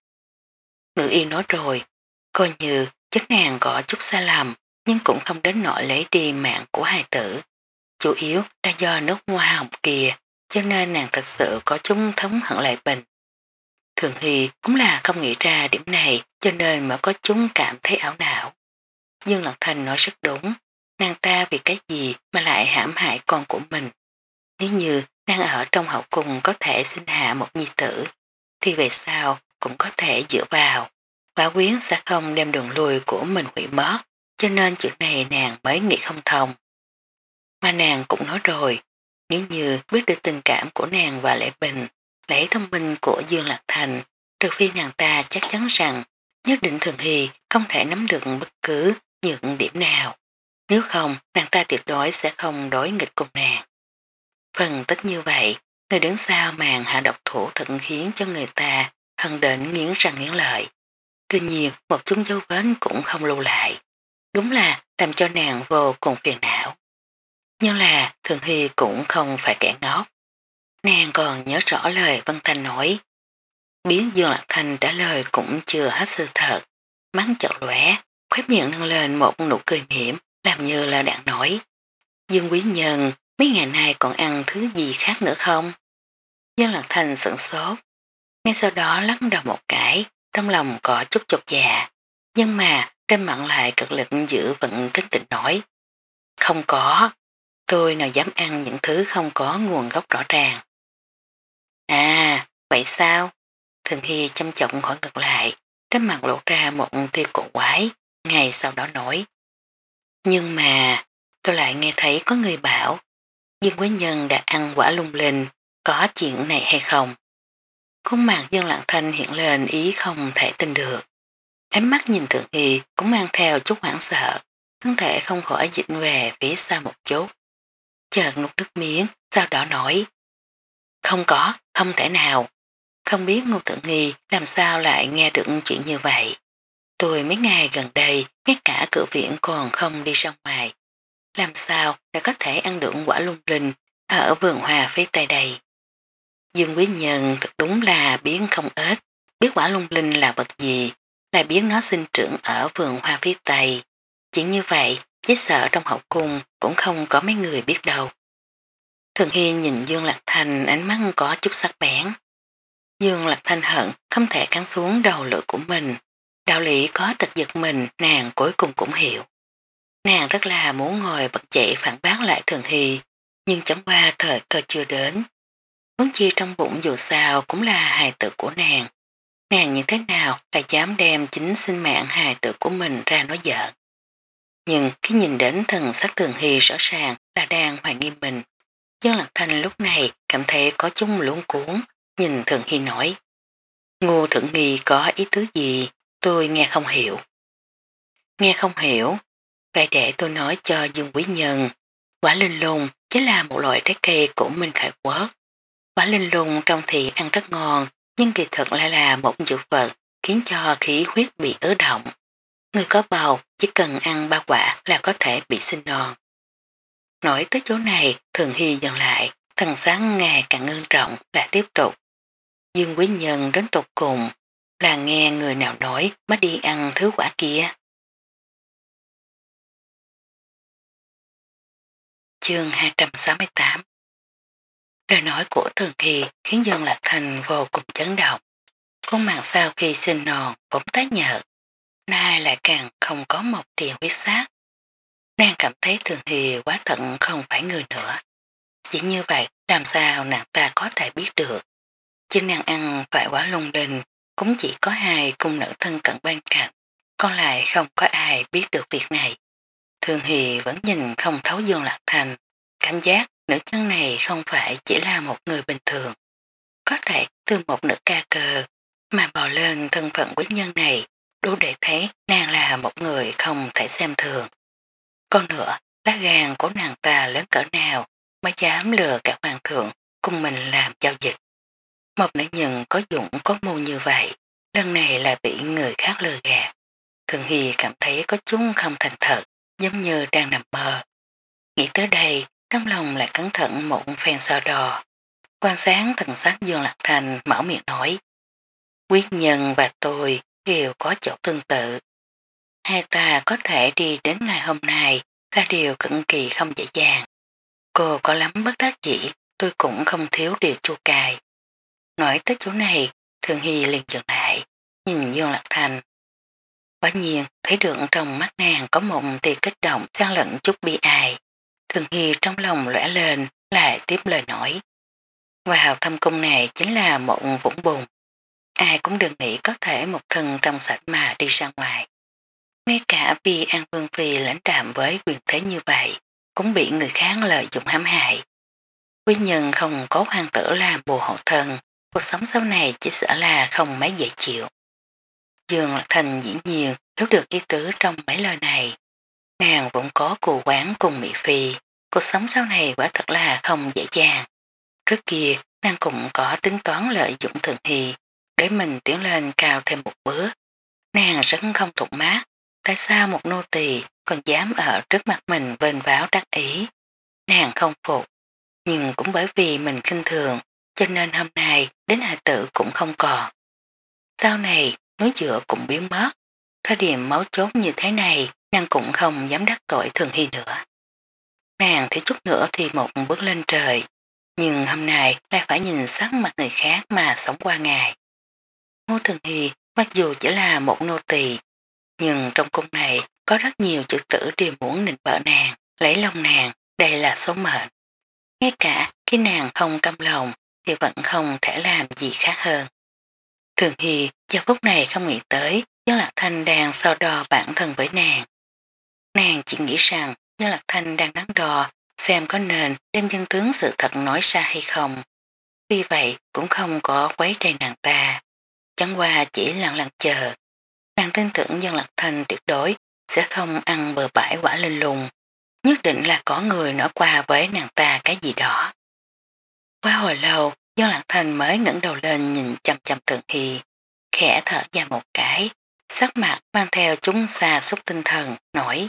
Ngự y nói rồi, coi như chính nàng có chút sai lầm, nhưng cũng không đến nỗi lấy đi mạng của hài tử. Chủ yếu là do nước hoa hồng kia, cho nên nàng thật sự có chúng thống hận Lại Bình. Thường Hy cũng là không nghĩ ra điểm này, cho nên mới có chúng cảm thấy ảo não. Dương Lạc Thành nói rất đúng, nàng ta vì cái gì mà lại hãm hại con của mình. Nếu như nàng ở trong hậu cung có thể sinh hạ một nhi tử, thì về sau cũng có thể dựa vào. Quả quyến sẽ không đem đường lùi của mình hủy mất, cho nên chuyện này nàng mới nghĩ không thông. Mà nàng cũng nói rồi, nếu như biết được tình cảm của nàng và Lễ Bình, lấy thông minh của Dương Lạc Thành, trừ phi nàng ta chắc chắn rằng nhất định Thường Hy không thể nắm được bất cứ những điểm nào. Nếu không, nàng ta tuyệt đối sẽ không đối nghịch cùng nàng. Phần tích như vậy, người đứng sau màn hạ độc thủ thận khiến cho người ta hận đến nghiến răng nghiến lợi. Tuy nhiên, một chút dấu vết cũng không lưu lại. Đúng là làm cho nàng vô cùng phiền não. Nhưng là Thường Hy cũng không phải kẻ ngốc. Nàng còn nhớ rõ lời Vân Thanh nói. Biến Dương Lạc Thanh trả lời cũng chưa hết sự thật. Mắt chợt lóe, khóe miệng nâng lên một nụ cười mỉm, làm như là đạn nói. Dương Quý Nhân, mấy ngày nay còn ăn thứ gì khác nữa không? Dương Lạc Thanh sửng sốt. Ngay sau đó lắc đầu một cái, trong lòng có chút chột dạ. Nhưng mà trên mặt lại cực lực giữ vận trấn định nói. Không có, tôi nào dám ăn những thứ không có nguồn gốc rõ ràng. À, vậy sao? Thường Hy chăm trọng hỏi ngược lại, trên mặt lộ ra một tia cổ quái, ngày sau đó nói. Nhưng mà, tôi lại nghe thấy có người bảo, Dương Quý Nhân đã ăn quả lung linh, có chuyện này hay không? Khuôn mặt Dương Lạng Thanh hiện lên ý không thể tin được. Ánh mắt nhìn Thường Hy cũng mang theo chút hoảng sợ, thân thể không khỏi dịch về phía sau một chút. Chợt nuốt nước miếng, sau đó nói. Không có, không thể nào. Không biết Ngô Tự Nghi làm sao lại nghe được chuyện như vậy. Tôi mấy ngày gần đây, ngay cả cửa viện còn không đi ra ngoài. Làm sao đã có thể ăn được quả lung linh ở vườn hoa phía tây đây. Dương Quý Nhân thật đúng là biến không ít, biết quả lung linh là vật gì, lại biết nó sinh trưởng ở vườn hoa phía Tây. Chỉ như vậy, chỉ sợ trong hậu cung cũng không có mấy người biết đâu. Thường Hiên nhìn Dương Lạc Thanh ánh mắt có chút sắc bén. Dương Lạc Thanh hận không thể cắn xuống đầu lưỡi của mình. Đạo lý có tật giật mình nàng cuối cùng cũng hiểu. Nàng rất là muốn ngồi bật dậy phản bác lại Thường Hy, nhưng chẳng qua thời cơ chưa đến. Muốn chi trong bụng dù sao cũng là hài tử của nàng. Nàng như thế nào lại dám đem chính sinh mạng hài tử của mình ra nói giỡn. Nhưng khi nhìn đến thần sắc Thường Hy rõ ràng là đang hoài nghi mình, Dương Lạc Thanh lúc này cảm thấy có chung luống cuốn, nhìn Thường Hy nói. Ngô Thượng Nghi có ý tứ gì, tôi nghe không hiểu. Nghe không hiểu, vậy để tôi nói cho Dương Quý Nhân. Quả linh lung chính là một loại trái cây của Minh Khải Quốc. Quả linh lung trong thì ăn rất ngon, nhưng kỳ thực lại là một dược vật khiến cho khí huyết bị ứ động. Người có bầu chỉ cần ăn ba quả là có thể bị sinh non. Nói tới chỗ này, Thường Hy dần lại, thần sáng ngày càng ngưng trọng đã tiếp tục. Dương Quý Nhân đến tục cùng là nghe người nào nói mới đi ăn thứ quả kia. Chương hai trăm sáu mươi tám. Lời nói của Thường Hy khiến Dương Lạc Thành vô cùng chấn động. Khuôn mặt sau khi sinh non bỗng tái nhợt, nay lại càng không có một tiền huyết sát. Nàng cảm thấy Thường Hy quá thận không phải người nữa. Chỉ như vậy làm sao nàng ta có thể biết được. Chứ nàng ăn phải quả lung linh cũng chỉ có hai cung nữ thân cận bên cạnh, còn lại không có ai biết được việc này. Thường Hy vẫn nhìn không thấu Dương Lạc Thành, cảm giác nữ nhân này không phải chỉ là một người bình thường. Có thể từ một nữ ca cơ mà bò lên thân phận quý nhân này đủ để thấy nàng là một người không thể xem thường. Còn nữa, lá gan của nàng ta lớn cỡ nào mới dám lừa cả hoàng thượng cùng mình làm giao dịch. Một nữ nhân có dụng có mưu như vậy, lần này lại bị người khác lừa gạt. Thường Hy cảm thấy có chúng không thành thật, giống như đang nằm mơ. Nghĩ tới đây, trong lòng lại cẩn thận một phen so đo. Quan sáng thần sắc Dương Lạc Thành mở miệng nói. Quyết nhân và tôi đều có chỗ tương tự. Hai ta có thể đi đến ngày hôm nay là điều cực kỳ không dễ dàng. Cô có lắm bất đắc dĩ, tôi cũng không thiếu điều chua cài. Nói tới chỗ này, Thường Hy liền dừng lại, nhìn Dương Lạc Thành. Quả nhiên, thấy được trong mắt nàng có một tia kích động xen lẫn chút bi ai. Thường Hy trong lòng lẻ lên, lại tiếp lời nói. Vào thâm cung này chính là một vũng bùn. Ai cũng đừng nghĩ có thể một thân trong sạch mà đi ra ngoài. Ngay cả vì An Vương Phi lãnh đạm với quyền thế như vậy, cũng bị người khác lợi dụng hãm hại. Quý nhân không có hoàng tử làm bùa hộ thân, cuộc sống sau này chỉ sợ là không mấy dễ chịu. Dương Lạc Thành dĩ nhiên hiểu được ý tứ trong mấy lời này. Nàng vẫn có cù quán cùng Mỹ Phi, cuộc sống sau này quả thật là không dễ dàng. Trước kia, nàng cũng có tính toán lợi dụng Thường Hy, để mình tiến lên cao thêm một bước. Nàng rất không thục mát, tại sao một nô tỳ còn dám ở trước mặt mình vênh váo đắc ý. Nàng không phục, nhưng cũng bởi vì mình kinh thường, cho nên hôm nay đến hài tử cũng không còn. Sau này, núi dựa cũng biến mất, thời điểm máu chốt như thế này, nàng cũng không dám đắc tội Thường Hy nữa. Nàng thiếu chút nữa thì một bước lên trời, nhưng hôm nay lại phải nhìn sắc mặt người khác mà sống qua ngày. Ngô Thường Hy mặc dù chỉ là một nô tỳ, nhưng trong cung này có rất nhiều chữ tử đều muốn nịnh bợ nàng, lấy lòng nàng, đây là số mệnh. Ngay cả khi nàng không căm lòng thì vẫn không thể làm gì khác hơn. Thường Hy giờ phút này không nghĩ tới Dương Lạc Thanh đang so đo bản thân với nàng. Nàng chỉ nghĩ rằng Dương Lạc Thanh đang đắn đo xem có nên đem chân tướng sự thật nói ra hay không. Vì vậy cũng không có quấy rầy nàng ta. Chẳng qua chỉ lặng lặng chờ. Nàng tin tưởng Dương Lạc Thanh tuyệt đối sẽ không ăn bừa bãi quả linh lùng. Nhất định là có người nói qua với nàng ta cái gì đó. Qua hồi lâu, Dương Lạc Thanh mới ngẩng đầu lên nhìn chăm chăm Thường Hy, khẽ thở ra một cái, sắc mặt mang theo chúng xa xúc tinh thần, nổi.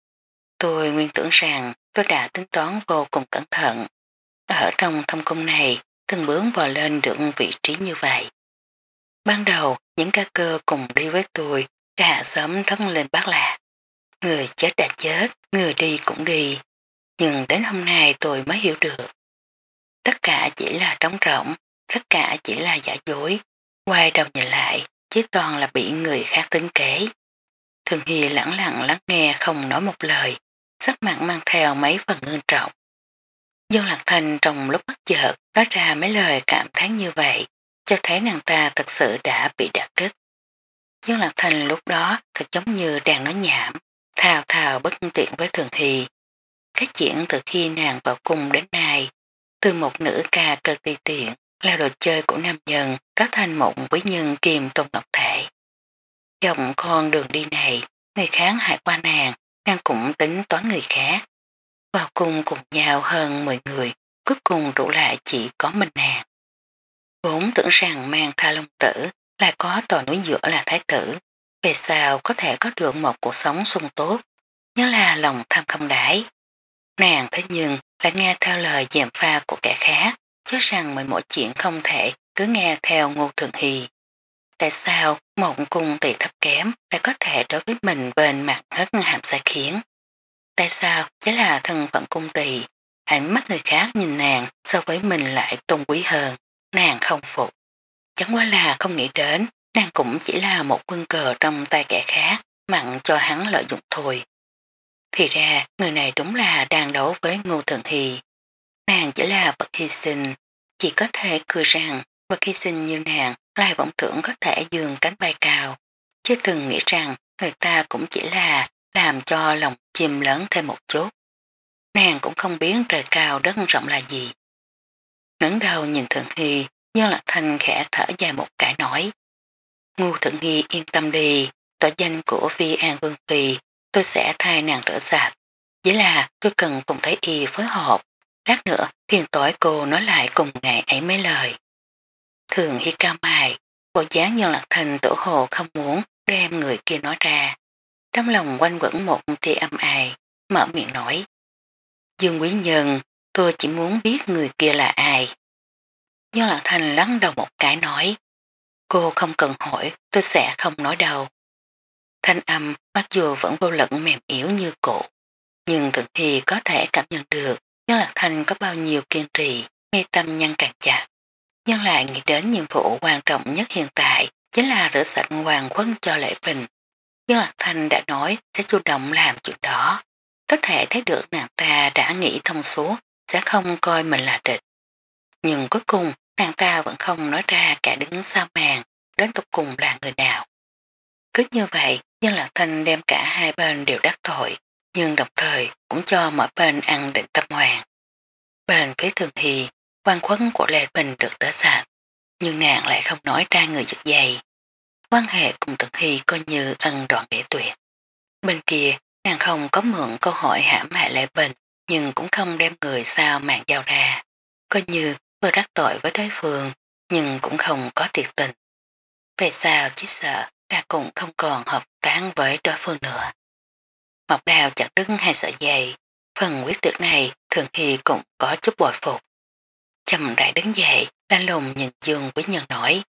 Tôi nguyên tưởng rằng tôi đã tính toán vô cùng cẩn thận. Ở trong thâm cung này, từng bướng vò lên được vị trí như vậy. Ban đầu, những ca cơ cùng đi với tôi đã sớm thất lên bát lạc. Người chết đã chết, người đi cũng đi. Nhưng đến hôm nay tôi mới hiểu được. Tất cả chỉ là trống rỗng, tất cả chỉ là giả dối. Quay đầu nhìn lại, chỉ toàn là bị người khác tính kế. Thường Hy lặng lặng lắng nghe không nói một lời, sắc mặt mang theo mấy phần ngưng trọng. Dương Lạc Thành trong lúc bất chợt nói ra mấy lời cảm thán như vậy, cho thấy nàng ta thật sự đã bị đả kích. Dương Lạc Thành lúc đó thật giống như đang nói nhảm, thào thào bất tiện với Thường Hy. Cái chuyện từ khi nàng vào cung đến nay, từ một nữ ca cơ ti tiện, là đồ chơi của nam nhân, đó thành một quý nhân kiềm tôn ngọc thể. Dòng con đường đi này, người khác hại qua nàng, nàng cũng tính toán người khác. Vào cung cùng nhau hơn mười người, cuối cùng trụ lại chỉ có mình nàng. Vốn tưởng rằng mang tha long tử là có tòa núi giữa là thái tử, về sao có thể có được một cuộc sống sung tốt, nhớ là lòng tham không đáy. Nàng thế nhưng lại nghe theo lời dèm pha của kẻ khác, cho rằng mình mỗi chuyện không thể cứ nghe theo Ngô Thường Hy. Tại sao một cung tỷ thấp kém lại có thể đối với mình bên mặt hết hàm sai khiến? Tại sao chỉ là thân phận cung tỳ, ánh mắt người khác nhìn nàng so với mình lại tôn quý hơn, nàng không phục. Chẳng qua là không nghĩ đến, nàng cũng chỉ là một quân cờ trong tay kẻ khác, mặn cho hắn lợi dụng thôi. Thì ra, người này đúng là đang đấu với Ngô Thường Hy. Nàng chỉ là vật hy sinh, chỉ có thể cười rằng vật hy sinh như nàng lại vọng tưởng có thể dường cánh bay cao, chứ từng nghĩ rằng người ta cũng chỉ là làm cho lòng chim lớn thêm một chút. Nàng cũng không biết trời cao đất rộng là gì. Ngẩng đầu nhìn Thượng Hy, do Lạc Thanh khẽ thở dài một cái nói. Ngô Thượng Hy yên tâm đi, tỏ danh của Vi An Vương Phi, tôi sẽ thay nàng rửa sạch. Chỉ là tôi cần Phùng Thái Y phối hợp, lát nữa phiền tối cô nói lại cùng ngày ấy mấy lời. Thường Hy cao mài, bộ dáng nhân Lạc Thành tổ hồ không muốn đem người kia nói ra. Trong lòng quanh quẩn một tia âm ai, mở miệng nói. Dương Quý Nhân, tôi chỉ muốn biết người kia là ai. Nhân Lạc Thành lắng đầu một cái nói. Cô không cần hỏi, tôi sẽ không nói đâu. Thanh âm mặc dù vẫn vô lực mềm yếu như cũ, nhưng Thường Hy có thể cảm nhận được Nhân Lạc Thành có bao nhiêu kiên trì, mê tâm nhân càng chặt. Nhưng lại nghĩ đến nhiệm vụ quan trọng nhất hiện tại chính là rửa sạch hoàng quân cho Lệ Bình. Nhân Lạc Thành đã nói sẽ chủ động làm chuyện đó. Có thể thấy được nàng ta đã nghĩ thông suốt, sẽ không coi mình là địch. Nhưng cuối cùng nàng ta vẫn không nói ra cả đứng sau màn, đến tục cùng là người nào. Cứ như vậy, Nhân Lạc Thành đem cả hai bên đều đắc tội, nhưng đồng thời cũng cho mỗi bên ăn định tâm hoàng. Bên phía Thường Hy, quan khuấn của Lê Bình được đỡ sạch, nhưng nàng lại không nói ra người giật dây. Quan hệ cùng Thường Hy coi như ân đoạn nghĩa tuyệt. Bên kia, nàng không có mượn câu hỏi hãm hại Lê Bình, nhưng cũng không đem người sao mạng giao ra. Coi như vừa đắc tội với đối phương, nhưng cũng không có thiệt tình. Về sao chỉ sợ là cũng không còn hợp tán với đối phương nữa. Mộc Đào chặt đứt hai sợi dây, phần quyết tuyệt này Thường Hy cũng có chút bội phục. Trầm đại đứng dậy, lanh lùng nhìn Dương Quý Nhân nói.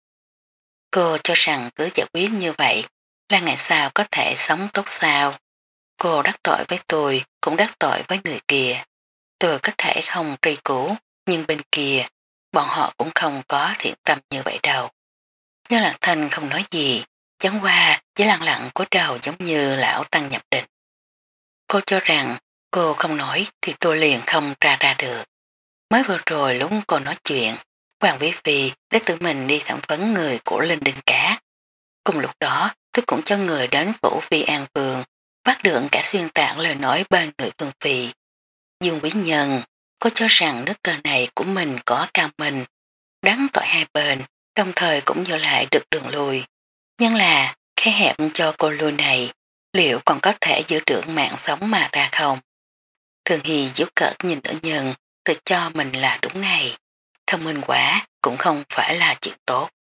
Cô cho rằng cứ giải quyết như vậy là ngày sau có thể sống tốt sao. Cô đắc tội với tôi cũng đắc tội với người kia. Tôi có thể không truy cứu, nhưng bên kia bọn họ cũng không có thiện tâm như vậy đâu. Nhớ Lạc Thanh không nói gì, chẳng qua chỉ lặng lặng cúi đầu giống như lão tăng nhập định. Cô cho rằng cô không nói thì tôi liền không ra ra được. Mới vừa rồi lúc cô nói chuyện, Hoàng Vĩ Phi đã tự mình đi thẩm vấn người của Linh Đinh Cá. Cùng lúc đó tôi cũng cho người đến Vũ Phi An Vương, bắt được cả xuyên tạc lời nói bên người Vương Phi. Dương Quý Nhân, cô cho rằng nước cờ này của mình có cao mình, đắng tội hai bên, đồng thời cũng giữ lại được đường lui. Nhưng là, cái hẹp cho cô lui này, liệu còn có thể giữ được mạng sống mà ra không? Thường Hy díu cợt nhìn nữ nhân, tự cho mình là đúng này. Thông minh quả cũng không phải là chuyện tốt.